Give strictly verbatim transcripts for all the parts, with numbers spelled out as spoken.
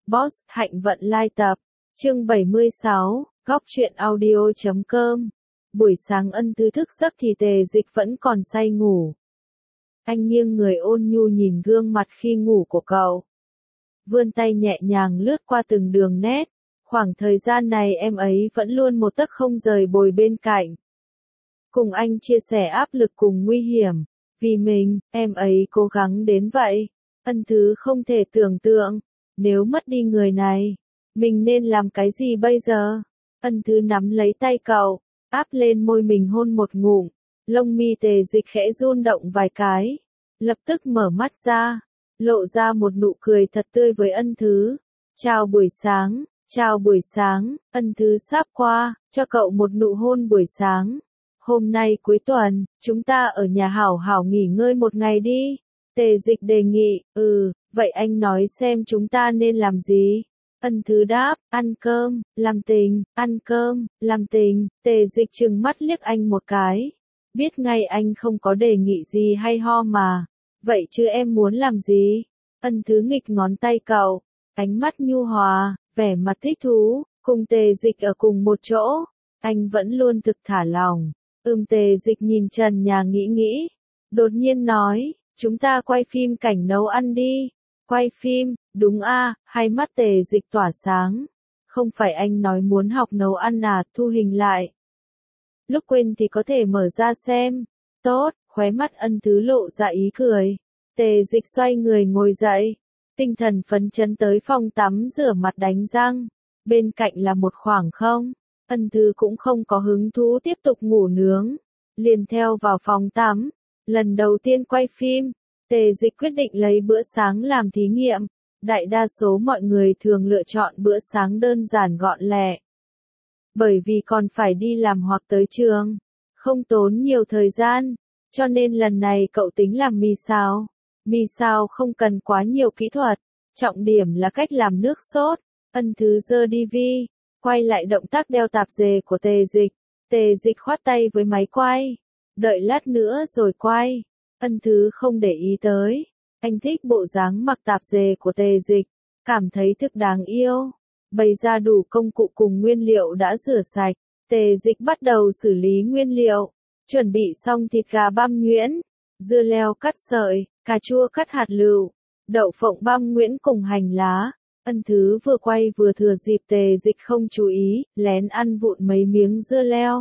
Boss, Hạnh Vận Lai tập, chương bảy mươi sáu, góc truyện audio chấm com. Buổi sáng Ân Thứ thức giấc thì Tề Dịch vẫn còn say ngủ. Anh nghiêng người ôn nhu nhìn gương mặt khi ngủ của cậu. Vươn tay nhẹ nhàng lướt qua từng đường nét. Khoảng thời gian này em ấy vẫn luôn một tấc không rời bồi bên cạnh. Cùng anh chia sẻ áp lực cùng nguy hiểm. Vì mình, em ấy cố gắng đến vậy. Ân Thứ không thể tưởng tượng. Nếu mất đi người này, mình nên làm cái gì bây giờ? Ân Thứ nắm lấy tay cậu, áp lên môi mình hôn một ngụm. Lông mi Tề Dịch khẽ run động vài cái. Lập tức mở mắt ra, lộ ra một nụ cười thật tươi với Ân Thứ. Chào buổi sáng, chào buổi sáng. Ân Thứ sáp qua, cho cậu một nụ hôn buổi sáng. Hôm nay cuối tuần, chúng ta ở nhà hảo hảo nghỉ ngơi một ngày đi. Tề Dịch đề nghị. Ừ, vậy anh nói xem chúng ta nên làm gì? Ân Thứ đáp, ăn cơm, làm tình, ăn cơm, làm tình. Tề Dịch trừng mắt liếc anh một cái. Biết ngay anh không có đề nghị gì hay ho mà. Vậy chứ em muốn làm gì? Ân Thứ nghịch ngón tay cậu, ánh mắt nhu hòa, vẻ mặt thích thú, cùng Tề Dịch ở cùng một chỗ. Anh vẫn luôn thực thả lòng. Ừm Tề Dịch nhìn trần nhà nghĩ nghĩ. Đột nhiên nói, chúng ta quay phim cảnh nấu ăn đi. Quay phim, đúng a, hai mắt Tề Dịch tỏa sáng. Không phải anh nói muốn học nấu ăn à, thu hình lại. Lúc quên thì có thể mở ra xem. Tốt, khóe mắt Ân Thứ lộ ra ý cười. Tề Dịch xoay người ngồi dậy. Tinh thần phấn chấn tới phòng tắm rửa mặt đánh răng. Bên cạnh là một khoảng không. Ân Thứ cũng không có hứng thú tiếp tục ngủ nướng. Liền theo vào phòng tắm. Lần đầu tiên quay phim, Tề Dịch quyết định lấy bữa sáng làm thí nghiệm. Đại đa số mọi người thường lựa chọn bữa sáng đơn giản gọn lẹ. Bởi vì còn phải đi làm hoặc tới trường, không tốn nhiều thời gian, cho nên lần này cậu tính làm mì xào. Mì xào không cần quá nhiều kỹ thuật, trọng điểm là cách làm nước sốt. Ân Thứ giơ đê vê, quay lại động tác đeo tạp dề của Tề Dịch. Tề Dịch khoát tay với máy quay. Đợi lát nữa rồi quay. Ân Thứ không để ý tới. Anh thích bộ dáng mặc tạp dề của Tề Dịch. Cảm thấy thực đáng yêu. Bày ra đủ công cụ cùng nguyên liệu đã rửa sạch. Tề Dịch bắt đầu xử lý nguyên liệu. Chuẩn bị xong thịt gà băm nhuyễn, dưa leo cắt sợi, cà chua cắt hạt lựu, đậu phộng băm nhuyễn cùng hành lá. Ân Thứ vừa quay vừa thừa dịp Tề Dịch không chú ý, lén ăn vụn mấy miếng dưa leo.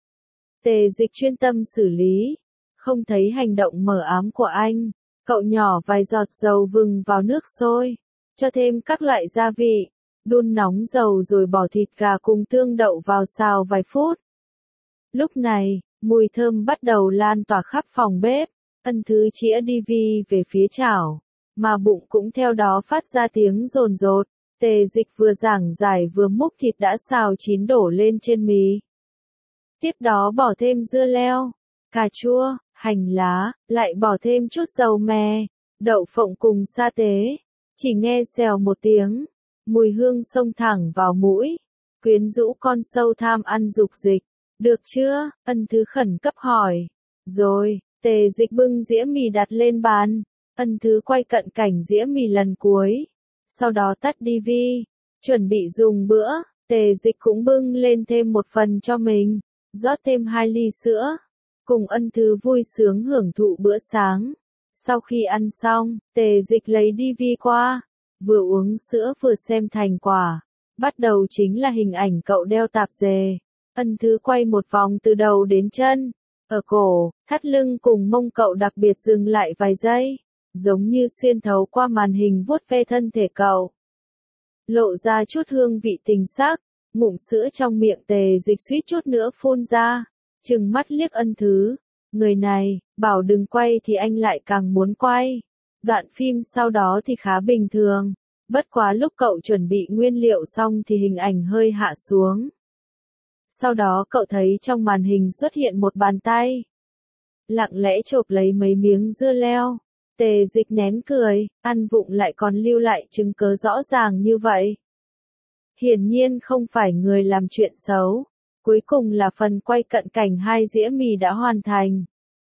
Tề Dịch chuyên tâm xử lý, không thấy hành động mờ ám của anh. Cậu nhỏ vài giọt dầu vừng vào nước sôi, cho thêm các loại gia vị, đun nóng dầu rồi bỏ thịt gà cùng tương đậu vào xào vài phút. Lúc này, mùi thơm bắt đầu lan tỏa khắp phòng bếp. Ân Thứ chĩa đê vê về phía chảo, mà bụng cũng theo đó phát ra tiếng rồn rột. Tề Dịch vừa giảng giải vừa múc thịt đã xào chín đổ lên trên mì. Tiếp đó bỏ thêm dưa leo, cà chua, hành lá, lại bỏ thêm chút dầu mè, đậu phộng cùng sa tế. Chỉ nghe xèo một tiếng, mùi hương xông thẳng vào mũi, quyến rũ con sâu tham ăn dục dịch. Được chưa? Ân Thứ khẩn cấp hỏi. Rồi, Tề Dịch bưng dĩa mì đặt lên bàn. Ân Thứ quay cận cảnh dĩa mì lần cuối. Sau đó tắt đê vê, chuẩn bị dùng bữa. Tề Dịch cũng bưng lên thêm một phần cho mình, rót thêm hai ly sữa. Cùng Ân Thứ vui sướng hưởng thụ bữa sáng. Sau khi ăn xong, Tề Dịch lấy đê vê qua, vừa uống sữa vừa xem thành quả. Bắt đầu chính là hình ảnh cậu đeo tạp dề. Ân Thứ quay một vòng từ đầu đến chân. Ở cổ, thắt lưng cùng mông cậu đặc biệt dừng lại vài giây, giống như xuyên thấu qua màn hình vuốt ve thân thể cậu. Lộ ra chút hương vị tình sắc, ngụm sữa trong miệng Tề Dịch suýt chút nữa phun ra. Trừng mắt liếc Ân Thứ. Người này, bảo đừng quay thì anh lại càng muốn quay. Đoạn phim sau đó thì khá bình thường. Bất quá lúc cậu chuẩn bị nguyên liệu xong thì hình ảnh hơi hạ xuống. Sau đó cậu thấy trong màn hình xuất hiện một bàn tay. Lặng lẽ chộp lấy mấy miếng dưa leo. Tề Dịch nén cười, ăn vụng lại còn lưu lại chứng cớ rõ ràng như vậy. Hiển nhiên không phải người làm chuyện xấu. Cuối cùng là phần quay cận cảnh hai dĩa mì đã hoàn thành.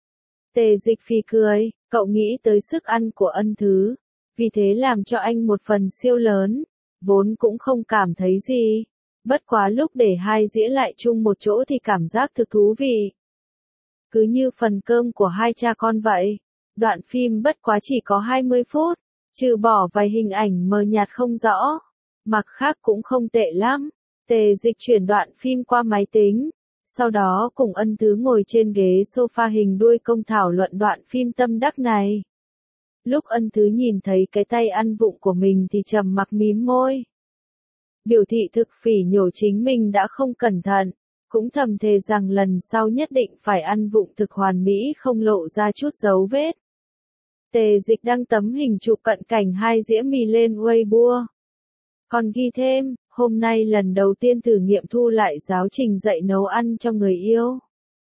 Tề Dịch phì cười, cậu nghĩ tới sức ăn của Ân Thứ. Vì thế làm cho anh một phần siêu lớn. vốn cũng không cảm thấy gì. Bất quá lúc để hai dĩa lại chung một chỗ thì cảm giác thực thú vị. Cứ như phần cơm của hai cha con vậy. Đoạn phim bất quá chỉ có hai mươi phút, trừ bỏ vài hình ảnh mờ nhạt không rõ. Mặt khác cũng không tệ lắm. Tề Dịch chuyển đoạn phim qua máy tính. Sau đó cùng Ân Thứ ngồi trên ghế sofa hình đuôi công thảo luận đoạn phim tâm đắc này. Lúc Ân Thứ nhìn thấy cái tay ăn vụng của mình thì trầm mặc mím môi. Biểu thị thực phỉ nhổ chính mình đã không cẩn thận, cũng thầm thề rằng lần sau nhất định phải ăn vụng thực hoàn mỹ không lộ ra chút dấu vết. Tề Dịch đăng tấm hình chụp cận cảnh hai dĩa mì lên Weibo. Còn ghi thêm, hôm nay lần đầu tiên thử nghiệm thu lại giáo trình dạy nấu ăn cho người yêu.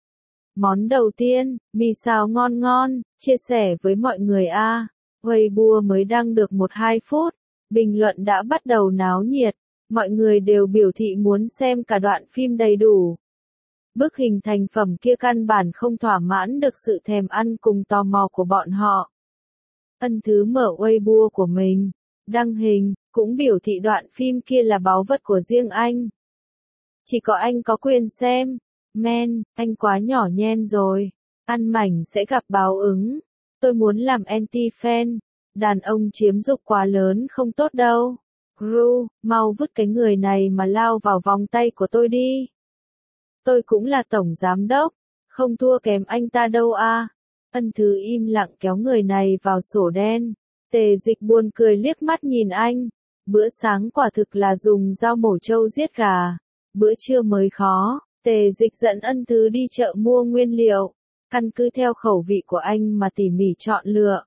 Món đầu tiên, mì xào ngon ngon, chia sẻ với mọi người a. À. Weibo mới đăng được một hai phút, bình luận đã bắt đầu náo nhiệt, mọi người đều biểu thị muốn xem cả đoạn phim đầy đủ. Bức hình thành phẩm kia căn bản không thỏa mãn được sự thèm ăn cùng tò mò của bọn họ. Ân Thứ mở Weibo của mình, đăng hình, cũng biểu thị đoạn phim kia là báu vật của riêng anh. Chỉ có anh có quyền xem. Men, anh quá nhỏ nhen rồi. Ăn mảnh sẽ gặp báo ứng. Tôi muốn làm anti-fan. Đàn ông chiếm dục quá lớn không tốt đâu. Gru, mau vứt cái người này mà lao vào vòng tay của tôi đi. Tôi cũng là tổng giám đốc. Không thua kém anh ta đâu a. Ân Thứ im lặng kéo người này vào sổ đen. Tề Dịch buồn cười liếc mắt nhìn anh. Bữa sáng quả thực là dùng dao mổ trâu giết gà. Bữa trưa mới khó. Tề Dịch dẫn Ân Thứ đi chợ mua nguyên liệu. Căn cứ theo khẩu vị của anh mà tỉ mỉ chọn lựa.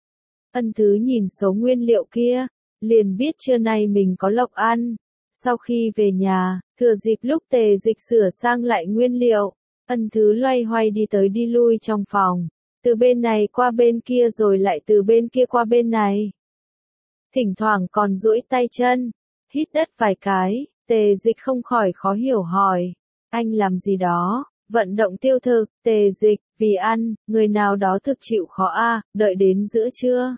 Ân Thứ nhìn số nguyên liệu kia, liền biết trưa nay mình có lộc ăn. Sau khi về nhà, thừa dịp lúc Tề Dịch sửa sang lại nguyên liệu, Ân Thứ loay hoay đi tới đi lui trong phòng. Từ bên này qua bên kia rồi lại từ bên kia qua bên này. Thỉnh thoảng còn duỗi tay chân, hít đất vài cái, Tề Dịch không khỏi khó hiểu hỏi. Anh làm gì đó? Vận động tiêu thực, Tề Dịch, vì ăn, người nào đó thực chịu khó a, à, đợi đến giữa trưa.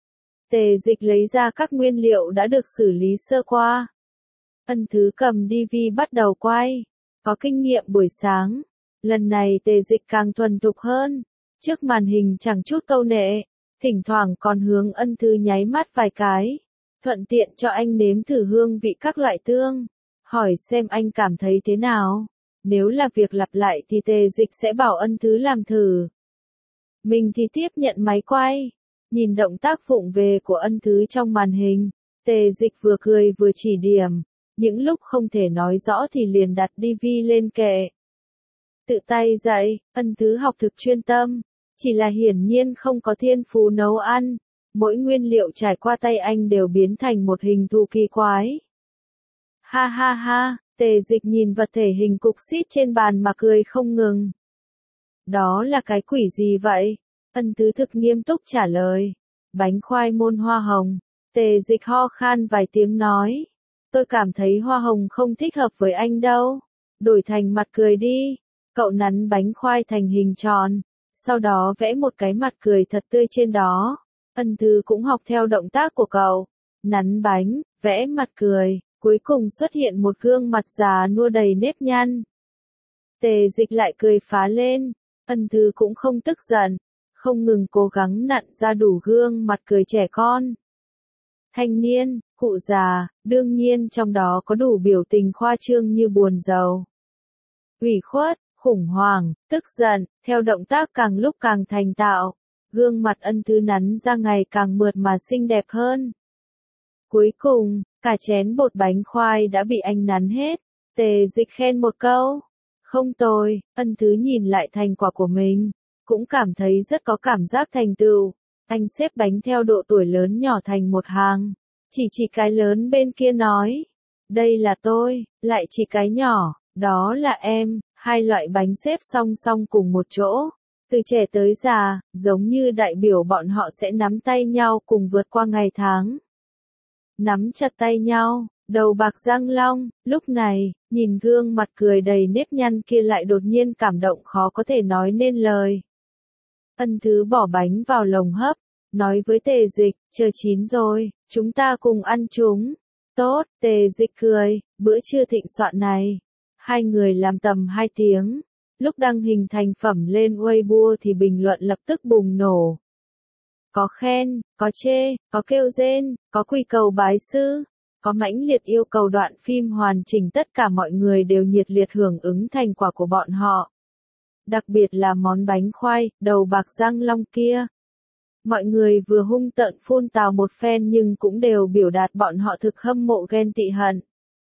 Tề Dịch lấy ra các nguyên liệu đã được xử lý sơ qua. Ân Thứ cầm đê vê bắt đầu quay. Có kinh nghiệm buổi sáng. Lần này Tề Dịch càng thuần thục hơn. Trước màn hình chẳng chút câu nệ. Thỉnh thoảng còn hướng Ân Thứ nháy mắt vài cái. Thuận tiện cho anh nếm thử hương vị các loại tương. Hỏi xem anh cảm thấy thế nào. Nếu là việc lặp lại thì Tề Dịch sẽ bảo Ân Thứ làm thử. Mình thì tiếp nhận máy quay. Nhìn động tác vụng về của Ân Thứ trong màn hình. Tề Dịch vừa cười vừa chỉ điểm. Những lúc không thể nói rõ thì liền đặt đê vê lên kệ. Tự tay dạy, Ân Thứ học thực chuyên tâm. Chỉ là hiển nhiên không có thiên phú nấu ăn. Mỗi nguyên liệu trải qua tay anh đều biến thành một hình thù kỳ quái. Ha ha ha, Tề Dịch nhìn vật thể hình cục xít trên bàn mà cười không ngừng. Đó là cái quỷ gì vậy? Ân Thứ thực nghiêm túc trả lời. Bánh khoai môn hoa hồng. Tề Dịch ho khan vài tiếng nói. Tôi cảm thấy hoa hồng không thích hợp với anh đâu. Đổi thành mặt cười đi. Cậu nắn bánh khoai thành hình tròn. Sau đó vẽ một cái mặt cười thật tươi trên đó. Ân Thứ cũng học theo động tác của cậu. Nắn bánh, vẽ mặt cười. Cuối cùng xuất hiện một gương mặt già nua đầy nếp nhăn. Tề Dịch lại cười phá lên. Ân Thứ cũng không tức giận. Không ngừng cố gắng nặn ra đủ gương mặt cười trẻ con. Thanh niên, cụ già, đương nhiên trong đó có đủ biểu tình khoa trương như buồn rầu, ủy khuất, khủng hoảng, tức giận, theo động tác càng lúc càng thành thạo. Gương mặt Ân Thứ nắn ra ngày càng mượt mà xinh đẹp hơn. Cuối cùng, cả chén bột bánh khoai đã bị anh nắn hết. Tề Dịch khen một câu. Không tồi, Ân Thứ nhìn lại thành quả của mình. Cũng cảm thấy rất có cảm giác thành tựu. Anh xếp bánh theo độ tuổi lớn nhỏ thành một hàng. Chỉ chỉ cái lớn bên kia nói. Đây là tôi, lại chỉ cái nhỏ, đó là em. Hai loại bánh xếp song song cùng một chỗ. Từ trẻ tới già, giống như đại biểu bọn họ sẽ nắm tay nhau cùng vượt qua ngày tháng. Nắm chặt tay nhau, đầu bạc răng long, lúc này, nhìn gương mặt cười đầy nếp nhăn kia lại đột nhiên cảm động khó có thể nói nên lời. Ân Thứ bỏ bánh vào lồng hấp, nói với Tề Dịch, chờ chín rồi, chúng ta cùng ăn chúng. Tốt, Tề Dịch cười, bữa trưa thịnh soạn này. Hai người làm tầm hai tiếng. Lúc đăng hình thành phẩm lên Weibo thì bình luận lập tức bùng nổ. Có khen, có chê, có kêu rên, có quy cầu bái sư, có mãnh liệt yêu cầu đoạn phim hoàn chỉnh, tất cả mọi người đều nhiệt liệt hưởng ứng thành quả của bọn họ. Đặc biệt là món bánh khoai, đầu bạc răng long kia. Mọi người vừa hung tợn phun tào một phen nhưng cũng đều biểu đạt bọn họ thực hâm mộ ghen tị hận.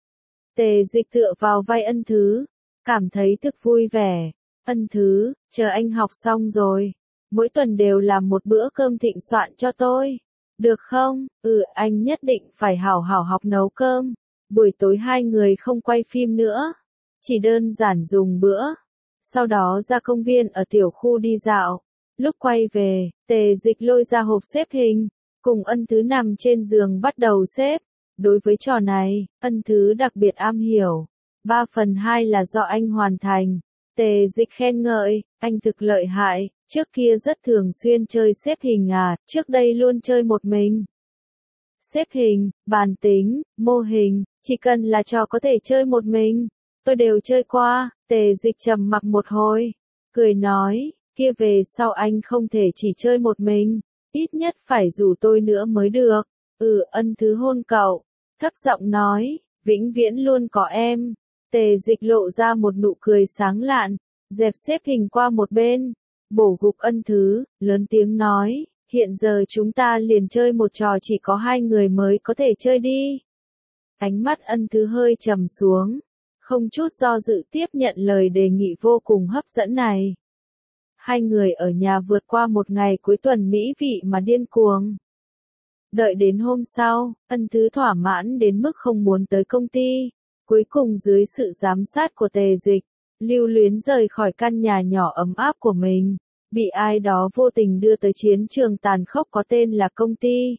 Tề Dịch tựa vào vai Ân Thứ, cảm thấy thực vui vẻ. Ân Thứ, chờ anh học xong rồi, mỗi tuần đều làm một bữa cơm thịnh soạn cho tôi. Được không? Ừ, anh nhất định phải hảo hảo học nấu cơm. Buổi tối hai người không quay phim nữa, chỉ đơn giản dùng bữa. Sau đó ra công viên ở tiểu khu đi dạo. Lúc quay về, Tề Dịch lôi ra hộp xếp hình, cùng Ân Thứ nằm trên giường bắt đầu xếp. Đối với trò này, Ân Thứ đặc biệt am hiểu. Ba phần hai là do anh hoàn thành. Tề Dịch khen ngợi, anh thực lợi hại, trước kia rất thường xuyên chơi xếp hình à, trước đây luôn chơi một mình. Xếp hình, bàn tính, mô hình, chỉ cần là trò có thể chơi một mình, tôi đều chơi qua. Tề Dịch trầm mặc một hồi, cười nói, kia về sau anh không thể chỉ chơi một mình, ít nhất phải rủ tôi nữa mới được. Ừ, Ân Thứ hôn cậu, thấp giọng nói, vĩnh viễn luôn có em. Tề Dịch lộ ra một nụ cười sáng lạn, dẹp xếp hình qua một bên, bổ gục Ân Thứ, lớn tiếng nói, hiện giờ chúng ta liền chơi một trò chỉ có hai người mới có thể chơi đi. Ánh mắt Ân Thứ hơi trầm xuống, không chút do dự tiếp nhận lời đề nghị vô cùng hấp dẫn này. Hai người ở nhà vượt qua một ngày cuối tuần mỹ vị mà điên cuồng. Đợi đến hôm sau, Ân Thứ thỏa mãn đến mức không muốn tới công ty. Cuối cùng dưới sự giám sát của Tề Dịch, lưu luyến rời khỏi căn nhà nhỏ ấm áp của mình, bị ai đó vô tình đưa tới chiến trường tàn khốc có tên là công ty.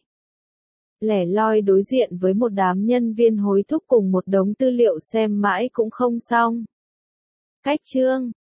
Lẻ loi đối diện với một đám nhân viên hối thúc cùng một đống tư liệu xem mãi cũng không xong. Cách chương